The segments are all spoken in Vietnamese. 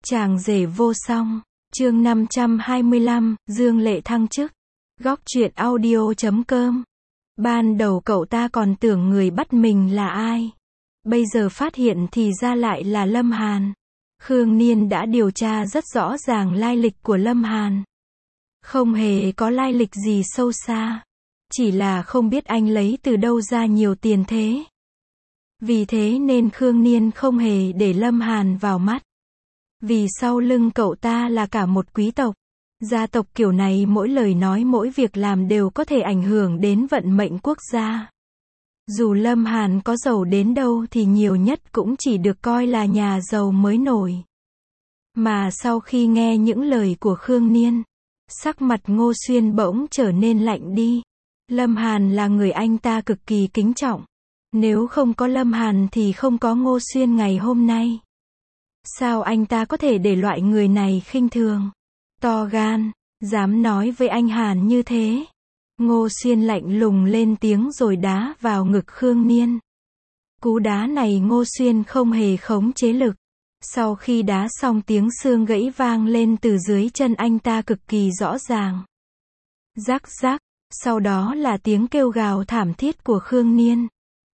Chàng rể vô song, chương 525, Dương Lệ thăng chức. Góc truyện audio.com. Ban đầu cậu ta còn tưởng người bắt mình là ai. Bây giờ phát hiện thì ra lại là Lâm Hàn. Khương Niên đã điều tra rất rõ ràng lai lịch của Lâm Hàn. Không hề có lai lịch gì sâu xa. Chỉ là không biết anh lấy từ đâu ra nhiều tiền thế. Vì thế nên Khương Niên không hề để Lâm Hàn vào mắt. Vì sau lưng cậu ta là cả một quý tộc. Gia tộc kiểu này mỗi lời nói mỗi việc làm đều có thể ảnh hưởng đến vận mệnh quốc gia. Dù Lâm Hàn có giàu đến đâu thì nhiều nhất cũng chỉ được coi là nhà giàu mới nổi. Mà sau khi nghe những lời của Khương Niên, sắc mặt Ngô Xuyên bỗng trở nên lạnh đi. Lâm Hàn là người anh ta cực kỳ kính trọng. Nếu không có Lâm Hàn thì không có Ngô Xuyên ngày hôm nay. Sao anh ta có thể để loại người này khinh thường? To gan, dám nói với anh Hàn như thế. Ngô Xuyên lạnh lùng lên tiếng rồi đá vào ngực Khương Niên. Cú đá này Ngô Xuyên không hề khống chế lực. Sau khi đá xong tiếng xương gãy vang lên từ dưới chân anh ta cực kỳ rõ ràng. Rắc rắc, sau đó là tiếng kêu gào thảm thiết của Khương Niên.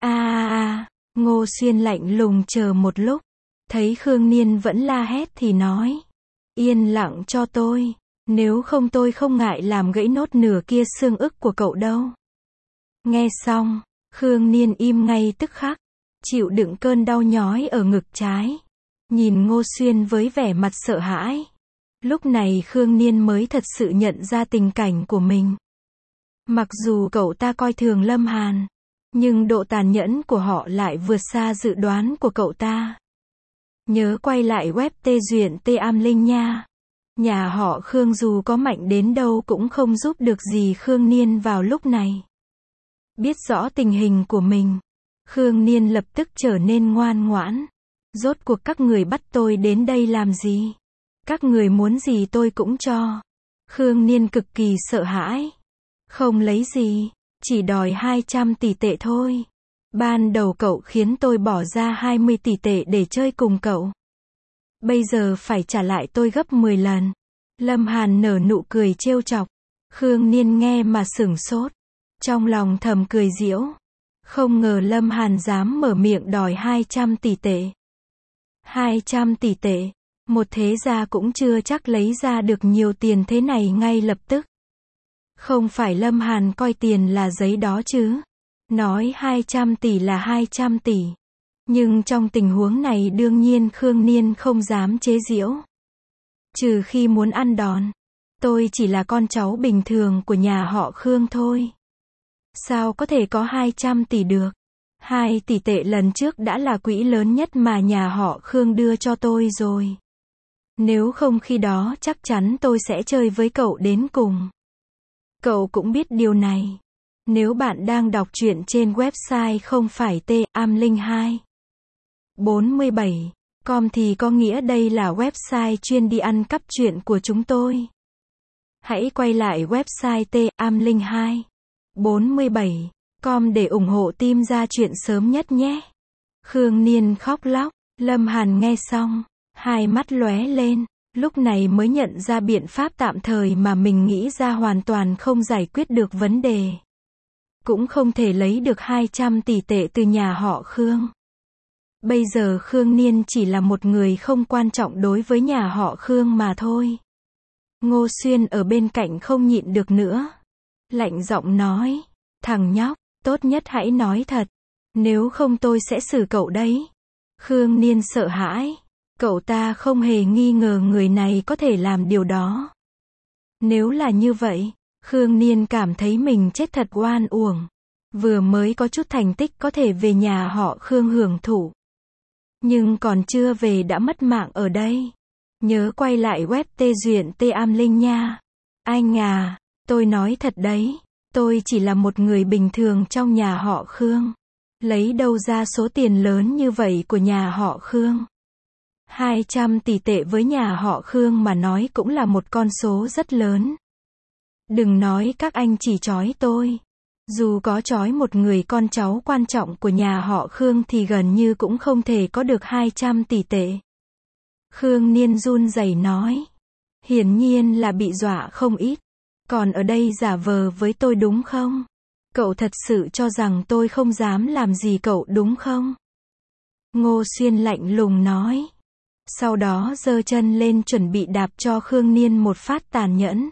Ngô Xuyên lạnh lùng chờ một lúc. Thấy Khương Niên vẫn la hét thì nói. Yên lặng cho tôi. Nếu không tôi không ngại làm gãy nốt nửa kia xương ức của cậu đâu. Nghe xong, Khương Niên im ngay tức khắc. Chịu đựng cơn đau nhói ở ngực trái. Nhìn Ngô Xuyên với vẻ mặt sợ hãi. Lúc này Khương Niên mới thật sự nhận ra tình cảnh của mình. Mặc dù cậu ta coi thường Lâm Hàn. Nhưng độ tàn nhẫn của họ lại vượt xa dự đoán của cậu ta. Nhớ quay lại web tê duyện tê am linh nha. Nhà họ Khương dù có mạnh đến đâu cũng không giúp được gì Khương Niên vào lúc này. Biết rõ tình hình của mình, Khương Niên lập tức trở nên ngoan ngoãn. Rốt cuộc các người bắt tôi đến đây làm gì? Các người muốn gì tôi cũng cho. Khương Niên cực kỳ sợ hãi. Không lấy gì, chỉ đòi 200 tỷ tệ thôi. Ban đầu cậu khiến tôi bỏ ra 20 tỷ tệ để chơi cùng cậu. Bây giờ phải trả lại tôi gấp 10 lần. Lâm Hàn nở nụ cười trêu chọc. Khương Niên nghe mà sửng sốt. Trong lòng thầm cười giễu. Không ngờ Lâm Hàn dám mở miệng đòi 200 tỷ tệ. 200 tỷ tệ. Một thế gia cũng chưa chắc lấy ra được nhiều tiền thế này ngay lập tức. Không phải Lâm Hàn coi tiền là giấy đó chứ. Nói 200 tỷ là 200 tỷ. Nhưng trong tình huống này đương nhiên Khương Niên không dám chế giễu. Trừ khi muốn ăn đòn. Tôi chỉ là con cháu bình thường của nhà họ Khương thôi. Sao có thể có 200 tỷ được? 2 tỷ tệ lần trước đã là quỹ lớn nhất mà nhà họ Khương đưa cho tôi rồi. Nếu không khi đó chắc chắn tôi sẽ chơi với cậu đến cùng. Cậu cũng biết điều này. Nếu bạn đang đọc truyện trên website không phải t-am-linh2 47.com thì có nghĩa đây là website chuyên đi ăn cắp truyện của chúng tôi. Hãy quay lại website t-am-linh2 47.com để ủng hộ team ra truyện sớm nhất nhé. Khương Niên khóc lóc. Lâm Hàn nghe xong, hai mắt lóe lên. Lúc này mới nhận ra biện pháp tạm thời mà mình nghĩ ra hoàn toàn không giải quyết được vấn đề. Cũng không thể lấy được 200 tỷ tệ từ nhà họ Khương. Bây giờ Khương Niên chỉ là một người không quan trọng đối với nhà họ Khương mà thôi. Ngô Xuyên ở bên cạnh không nhịn được nữa. Lạnh giọng nói, thằng nhóc, tốt nhất hãy nói thật. Nếu không tôi sẽ xử cậu đấy. Khương Niên sợ hãi. Cậu ta không hề nghi ngờ người này có thể làm điều đó. Nếu là như vậy, Khương Niên cảm thấy mình chết thật oan uổng. Vừa mới có chút thành tích có thể về nhà họ Khương hưởng thụ. Nhưng còn chưa về đã mất mạng ở đây. Nhớ quay lại web tê duyện tê am linh nha. Anh à, tôi nói thật đấy. Tôi chỉ là một người bình thường trong nhà họ Khương. Lấy đâu ra số tiền lớn như vậy của nhà họ Khương? 200 tỷ tệ với nhà họ Khương mà nói cũng là một con số rất lớn. Đừng nói các anh chỉ trói tôi. Dù có trói một người con cháu quan trọng của nhà họ Khương thì gần như cũng không thể có được 200 tỷ tệ. Khương Niên run rẩy nói. Hiển nhiên là bị dọa không ít. Còn ở đây giả vờ với tôi đúng không? Cậu thật sự cho rằng tôi không dám làm gì cậu đúng không? Ngô Xuyên lạnh lùng nói. Sau đó giơ chân lên chuẩn bị đạp cho Khương Niên một phát tàn nhẫn.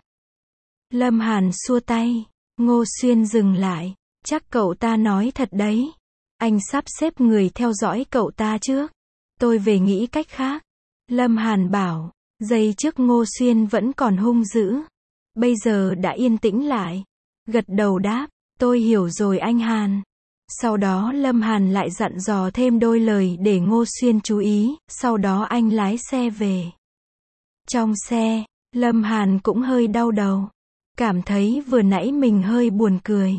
Lâm Hàn xua tay. Ngô Xuyên dừng lại. Chắc cậu ta nói thật đấy. Anh sắp xếp người theo dõi cậu ta trước. Tôi về nghĩ cách khác. Lâm Hàn bảo. Giây trước Ngô Xuyên vẫn còn hung dữ. Bây giờ đã yên tĩnh lại. Gật đầu đáp. Tôi hiểu rồi anh Hàn. Sau đó Lâm Hàn lại dặn dò thêm đôi lời để Ngô Xuyên chú ý. Sau đó anh lái xe về. Trong xe, Lâm Hàn cũng hơi đau đầu. Cảm thấy vừa nãy mình hơi buồn cười.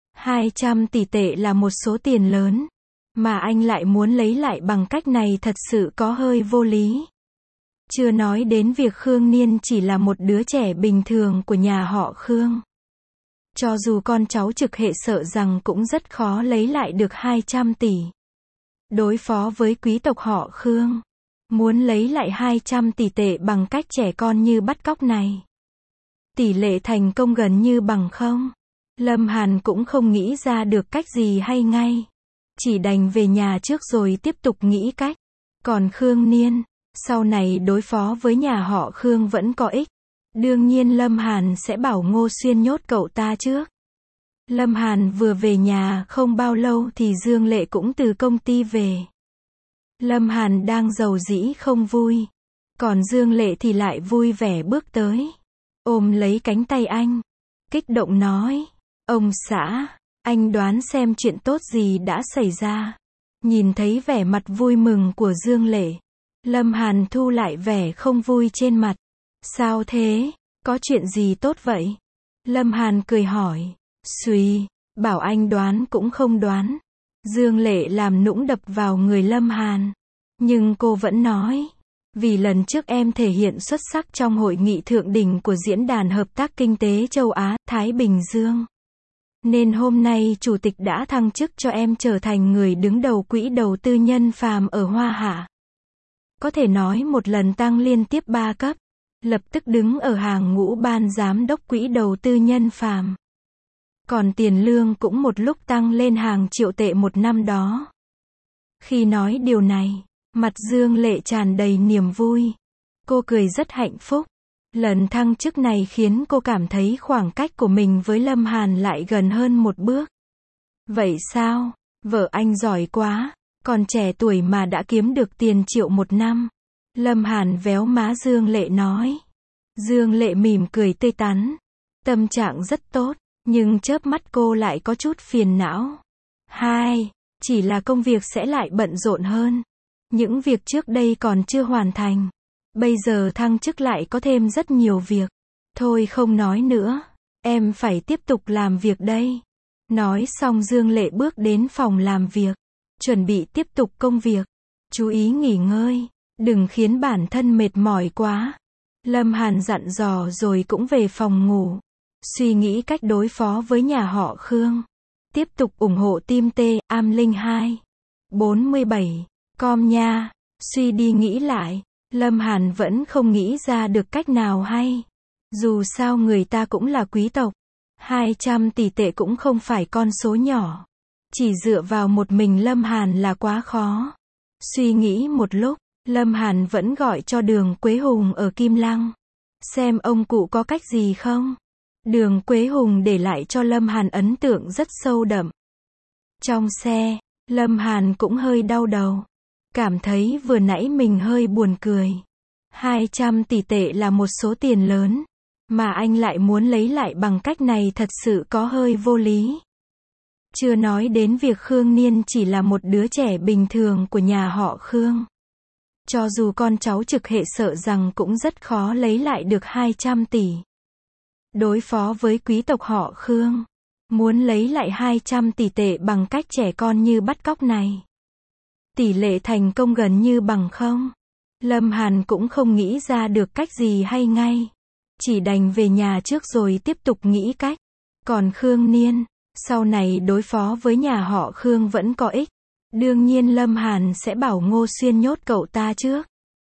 200 tỷ tệ là một số tiền lớn. Mà anh lại muốn lấy lại bằng cách này thật sự có hơi vô lý. Chưa nói đến việc Khương Niên chỉ là một đứa trẻ bình thường của nhà họ Khương. Cho dù con cháu trực hệ sợ rằng cũng rất khó lấy lại được 200 tỷ. Đối phó với quý tộc họ Khương. Muốn lấy lại 200 tỷ tệ bằng cách trẻ con như bắt cóc này. Tỷ lệ thành công gần như bằng không. Lâm Hàn cũng không nghĩ ra được cách gì hay ngay. Chỉ đành về nhà trước rồi tiếp tục nghĩ cách. Còn Khương Niên, sau này đối phó với nhà họ Khương vẫn có ích. Đương nhiên Lâm Hàn sẽ bảo Ngô Xuyên nhốt cậu ta trước. Lâm Hàn vừa về nhà không bao lâu thì Dương Lệ cũng từ công ty về. Lâm Hàn đang rầu rĩ không vui. Còn Dương Lệ thì lại vui vẻ bước tới. Ôm lấy cánh tay anh. Kích động nói. Ông xã, anh đoán xem chuyện tốt gì đã xảy ra. Nhìn thấy vẻ mặt vui mừng của Dương Lệ. Lâm Hàn thu lại vẻ không vui trên mặt. Sao thế? Có chuyện gì tốt vậy? Lâm Hàn cười hỏi. Xùi, bảo anh đoán cũng không đoán. Dương Lệ làm nũng đập vào người Lâm Hàn. Nhưng cô vẫn nói. Vì lần trước em thể hiện xuất sắc trong hội nghị thượng đỉnh của Diễn đàn Hợp tác Kinh tế Châu Á, Thái Bình Dương. Nên hôm nay Chủ tịch đã thăng chức cho em trở thành người đứng đầu quỹ đầu tư nhân phàm ở Hoa Hạ. Có thể nói một lần tăng liên tiếp 3 cấp. Lập tức đứng ở hàng ngũ ban giám đốc quỹ đầu tư nhân phàm. Còn tiền lương cũng một lúc tăng lên hàng triệu tệ một năm đó. Khi nói điều này, mặt Dương Lệ tràn đầy niềm vui. Cô cười rất hạnh phúc. Lần thăng chức này khiến cô cảm thấy khoảng cách của mình với Lâm Hàn lại gần hơn một bước. Vậy sao? Vợ anh giỏi quá. Còn trẻ tuổi mà đã kiếm được tiền triệu một năm. Lâm Hàn véo má Dương Lệ nói. Dương Lệ mỉm cười tươi tắn. Tâm trạng rất tốt, nhưng chớp mắt cô lại có chút phiền não. Chỉ là công việc sẽ lại bận rộn hơn. Những việc trước đây còn chưa hoàn thành. Bây giờ thăng chức lại có thêm rất nhiều việc. Thôi không nói nữa. Em phải tiếp tục làm việc đây. Nói xong Dương Lệ bước đến phòng làm việc. Chuẩn bị tiếp tục công việc. Chú ý nghỉ ngơi. Đừng khiến bản thân mệt mỏi quá. Lâm Hàn dặn dò rồi cũng về phòng ngủ. Suy nghĩ cách đối phó với nhà họ Khương. Tiếp tục ủng hộ team T, Am Linh 2. 47. Com nha. Suy đi nghĩ lại. Lâm Hàn vẫn không nghĩ ra được cách nào hay. Dù sao người ta cũng là quý tộc. 200 tỷ tệ cũng không phải con số nhỏ. Chỉ dựa vào một mình Lâm Hàn là quá khó. Suy nghĩ một lúc, Lâm Hàn vẫn gọi cho Đường Quế Hùng ở Kim Lăng. Xem ông cụ có cách gì không? Đường Quế Hùng để lại cho Lâm Hàn ấn tượng rất sâu đậm. Trong xe, Lâm Hàn cũng hơi đau đầu. Cảm thấy vừa nãy mình hơi buồn cười. 200 tỷ tệ là một số tiền lớn. Mà anh lại muốn lấy lại bằng cách này thật sự có hơi vô lý. Chưa nói đến việc Khương Niên chỉ là một đứa trẻ bình thường của nhà họ Khương. Cho dù con cháu trực hệ sợ rằng cũng rất khó lấy lại được 200 tỷ. Đối phó với quý tộc họ Khương. Muốn lấy lại 200 tỷ tệ bằng cách trẻ con như bắt cóc này. Tỷ lệ thành công gần như bằng không. Lâm Hàn cũng không nghĩ ra được cách gì hay ngay. Chỉ đành về nhà trước rồi tiếp tục nghĩ cách. Còn Khương Niên, sau này đối phó với nhà họ Khương vẫn có ích. Đương nhiên Lâm Hàn sẽ bảo Ngô Xuyên nhốt cậu ta trước.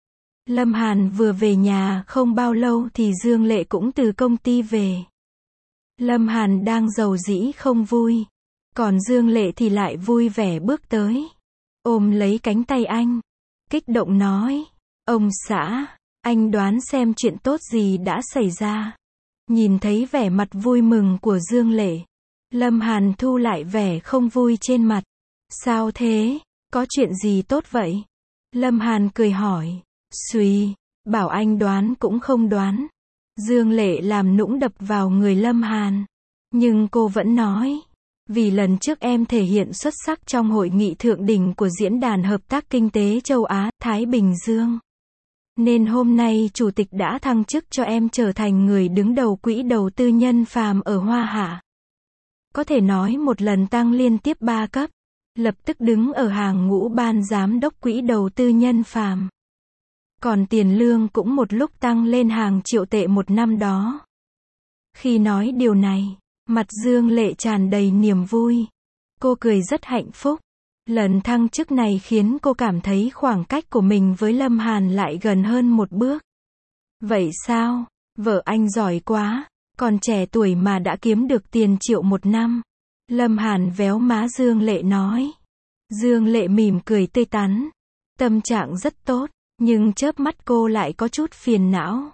Lâm Hàn vừa về nhà không bao lâu thì Dương Lệ cũng từ công ty về. Lâm Hàn đang rầu rĩ không vui. Còn Dương Lệ thì lại vui vẻ bước tới. Ôm lấy cánh tay anh. Kích động nói. Ông xã, anh đoán xem chuyện tốt gì đã xảy ra. Nhìn thấy vẻ mặt vui mừng của Dương Lệ. Lâm Hàn thu lại vẻ không vui trên mặt. Sao thế? Có chuyện gì tốt vậy? Lâm Hàn cười hỏi. Suy, bảo anh đoán cũng không đoán. Dương Lệ làm nũng đập vào người Lâm Hàn. Nhưng cô vẫn nói. Vì lần trước em thể hiện xuất sắc trong hội nghị thượng đỉnh của Diễn đàn Hợp tác Kinh tế Châu Á, Thái Bình Dương. Nên hôm nay Chủ tịch đã thăng chức cho em trở thành người đứng đầu quỹ đầu tư nhân phàm ở Hoa Hạ. Có thể nói một lần tăng liên tiếp 3 cấp. Lập tức đứng ở hàng ngũ ban giám đốc quỹ đầu tư nhân phàm. Còn tiền lương cũng một lúc tăng lên hàng triệu tệ một năm đó. Khi nói điều này, mặt Dương Lệ tràn đầy niềm vui. Cô cười rất hạnh phúc. Lần thăng chức này khiến cô cảm thấy khoảng cách của mình với Lâm Hàn lại gần hơn một bước. Vậy sao? Vợ anh giỏi quá. Còn trẻ tuổi mà đã kiếm được tiền triệu một năm. Lâm Hàn véo má Dương Lệ nói. Dương Lệ mỉm cười tươi tắn. Tâm trạng rất tốt. Nhưng chớp mắt cô lại có chút phiền não.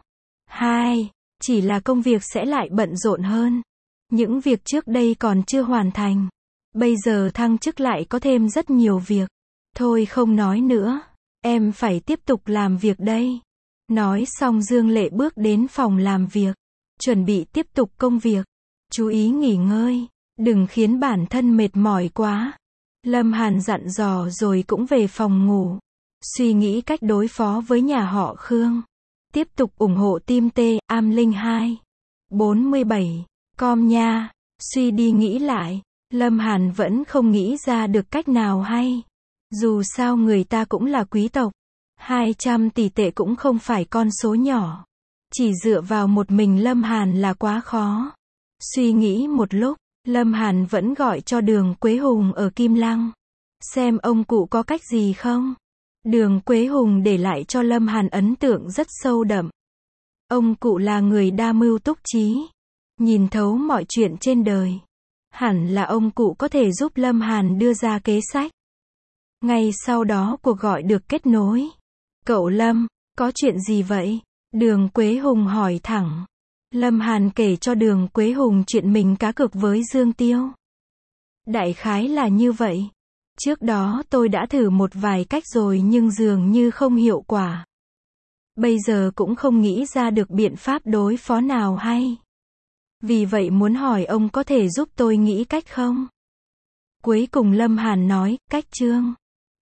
Chỉ là công việc sẽ lại bận rộn hơn. Những việc trước đây còn chưa hoàn thành. Bây giờ thăng chức lại có thêm rất nhiều việc. Thôi không nói nữa. Em phải tiếp tục làm việc đây. Nói xong Dương Lệ bước đến phòng làm việc. Chuẩn bị tiếp tục công việc. Chú ý nghỉ ngơi. Đừng khiến bản thân mệt mỏi quá. Lâm Hàn dặn dò rồi cũng về phòng ngủ. Suy nghĩ cách đối phó với nhà họ Khương. Tiếp tục ủng hộ team T, Am Linh 2. 47. Com nha. Suy đi nghĩ lại. Lâm Hàn vẫn không nghĩ ra được cách nào hay. Dù sao người ta cũng là quý tộc. 200 tỷ tệ cũng không phải con số nhỏ. Chỉ dựa vào một mình Lâm Hàn là quá khó. Suy nghĩ một lúc, Lâm Hàn vẫn gọi cho Đường Quế Hùng ở Kim Lăng. Xem ông cụ có cách gì không? Đường Quế Hùng để lại cho Lâm Hàn ấn tượng rất sâu đậm. Ông cụ là người đa mưu túc trí. Nhìn thấu mọi chuyện trên đời. Hẳn là ông cụ có thể giúp Lâm Hàn đưa ra kế sách. Ngay sau đó cuộc gọi được kết nối. Cậu Lâm, có chuyện gì vậy? Đường Quế Hùng hỏi thẳng. Lâm Hàn kể cho Đường Quế Hùng chuyện mình cá cược với Dương Tiêu. Đại khái là như vậy. Trước đó tôi đã thử một vài cách rồi nhưng dường như không hiệu quả. Bây giờ cũng không nghĩ ra được biện pháp đối phó nào hay. Vì vậy muốn hỏi ông có thể giúp tôi nghĩ cách không? Cuối cùng Lâm Hàn nói, cách Trương.